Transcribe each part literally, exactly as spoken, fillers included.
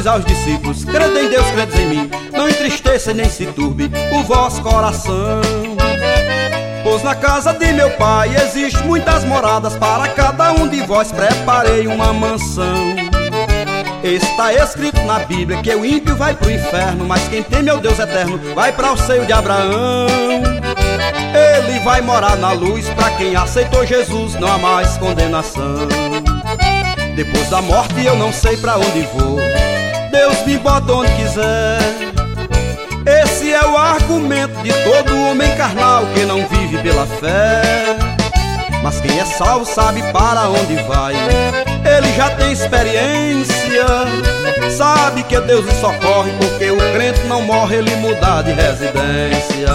Jesus aos discípulos: crede em Deus, crede em mim, não entristeça e nem se turbe o vosso coração. Pois na casa de meu pai existem muitas moradas, para cada um de vós preparei uma mansão. Está escrito na Bíblia que o ímpio vai pro inferno, mas quem tem meu Deus eterno vai para o seio de Abraão. Ele vai morar na luz, para quem aceitou Jesus não há mais condenação. Depois da morte eu não sei pra onde vou, Deus me bota onde quiser. Esse é o argumento de todo homem carnal que não vive pela fé. Mas quem é salvo sabe para onde vai, ele já tem experiência. Sabe que Deus lhe socorre, porque o crente não morre, ele muda de residência.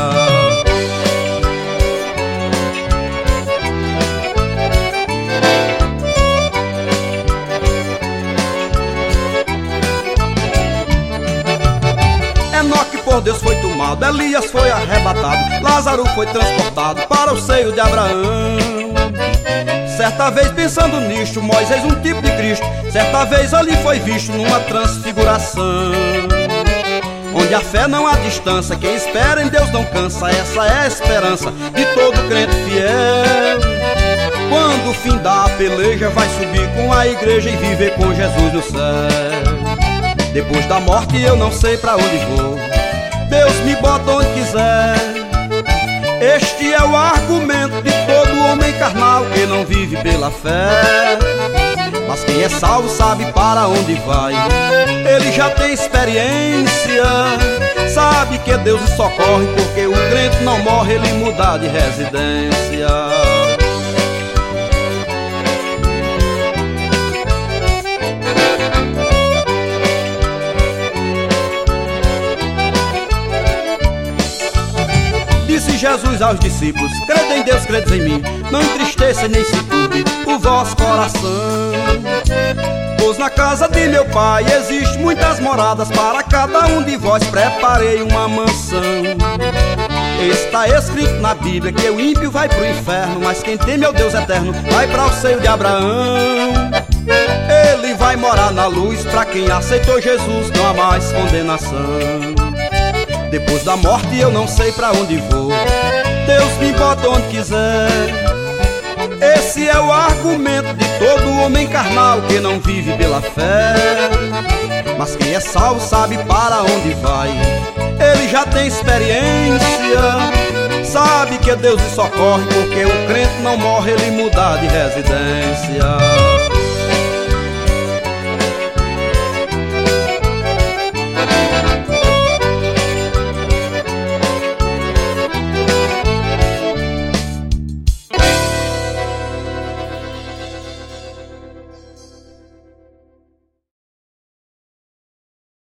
Enoque por Deus foi tomado, Elias foi arrebatado, Lázaro foi transportado para o seio de Abraão. Certa vez pensando nisto, Moisés um tipo de Cristo, certa vez ali foi visto numa transfiguração. Onde a fé não há distância, quem espera em Deus não cansa, essa é a esperança de todo crente fiel. Quando o fim da peleja vai subir com a igreja e viver com Jesus no céu. Depois da morte eu não sei pra onde vou, Deus me bota onde quiser. Este é o argumento de todo homem carnal que não vive pela fé. Mas quem é salvo sabe para onde vai, ele já tem experiência. Sabe que Deus lhe socorre, porque o crente não morre, ele muda de residência. Disse Jesus aos discípulos: crede em Deus, crede em mim, não entristeça nem se turbe o vosso coração. Pois na casa de meu pai existem muitas moradas, para cada um de vós preparei uma mansão. Está escrito na Bíblia que o ímpio vai pro inferno, mas quem tem meu Deus eterno vai para o seio de Abraão. Ele vai morar na luz, para quem aceitou Jesus não há mais condenação. Depois da morte eu não sei pra onde vou, Deus me bota onde quiser. Esse é o argumento de todo homem carnal que não vive pela fé. Mas quem é salvo sabe para onde vai, ele já tem experiência. Sabe que Deus lhe socorre, porque o crente não morre, ele muda de residência.